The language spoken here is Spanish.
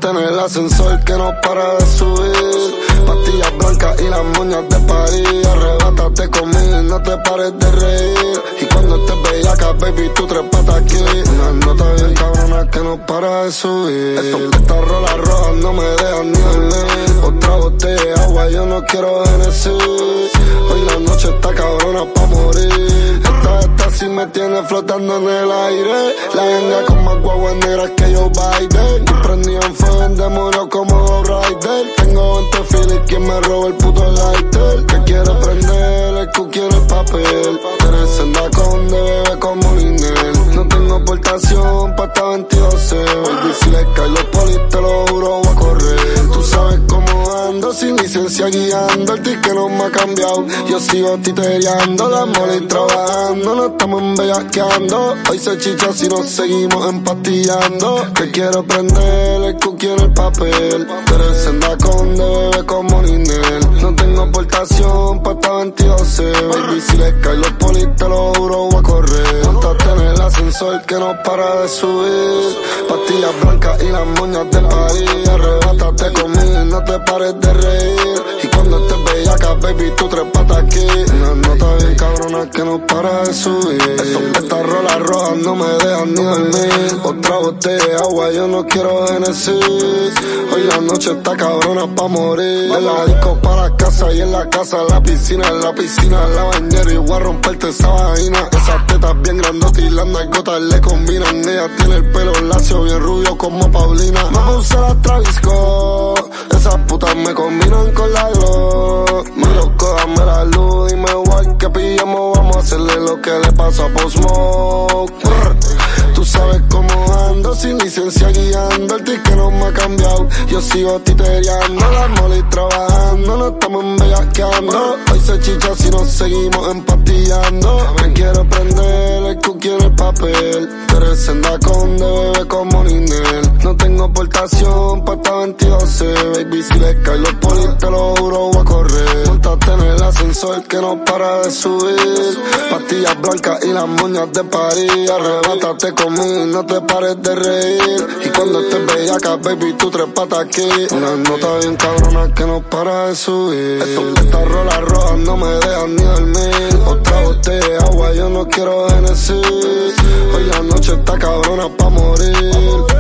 Montate en el ascensor que no para de subir. Pastillas blancas y las moñas de París. Arrebátate conmigo y no te pares de reír. Y cuando estés bellaca, baby, tú trépate aquí. Una nota bien cabrona que no para de subir. Estas rolas rojas no me dejan ni dormir. Otra botella de agua, yo no quiero Genesis. Hoy la noche está cabrona pa' morir. Esta sí me tiene flotando en el aire. La ganga con más guaguas negras que yo Biden. Y prendido en fuego en demonio como Rider. Tengo 20 filis, quien me robó el puto lighter. Que quiere prender el cookie en el papel. Eres senda con de bebé como Linel. No tengo portación pa' esta 22C. Baby, si le cae los polis, te lo juro, voy a correr. Tú sabes cómo ando, sin licencia guiando. El ticket no me ha cambiado. Yo sigo titereando, la mole trabajando. No estamos embellaqueando. Hoy se chicha si nos seguimos empastillando. Que quiero prender el cookie en el papel. Pero senda con de bebé como Ninel. No tengo portación pa' esta 22C. Baby, si le cae los polis, te lo juro, voy a correr. Montate en el ascensor que no para de subir. Pastillas blancas y las moñas de París. Arrebátate conmigo y no te pares de reír. Y cuando estés bellaca, baby, tú trépate aquí. Una nota bien cabrona que no para de subir. Estas rolas rojas no me dejan ni dormir. Otra botella de agua, yo no quiero Genesis. Hoy la noche está cabrona pa' morir. De la disco para la casa y en la casa la piscina. En la piscina la bañera y voy a romperte esa vaina. Esas tetas bien grandotas y las nalgotas le combinan. Ella tiene el pelo lacio bien rubio como Paulina. Me puse la Travis Scott. Esas putas me combinan con la glow. Me loco, dame la luz, dime igual que pillamos. Vamos a hacerle lo que le pasó a Post Smoke. Tú sabes cómo ando, sin licencia guiando. El ticket no me ha cambiado. Yo sigo titereando, la mole trabajando. No estamos embellaqueando. Hoy se chicha si nos seguimos empastillando. Me quiero prender el cookie en el papel. Pero senda con de bebé como Ninel. No tengo portación pa' esta 22C. Baby, si le cae los polis, te lo juro, voy a correr. Montate en el ascensor que no para de subir. Pastillas blancas y las moñas de París. Arrebátate conmigo y no te pares de reír. Y cuando estés bellaca, baby, tú trépate aquí. Una nota bien cabrona que no para de subir. Estas rolas rojas no me dejan ni dormir. Otra botella de agua, yo no quiero Genesis. Hoy la noche está cabrona pa' morir.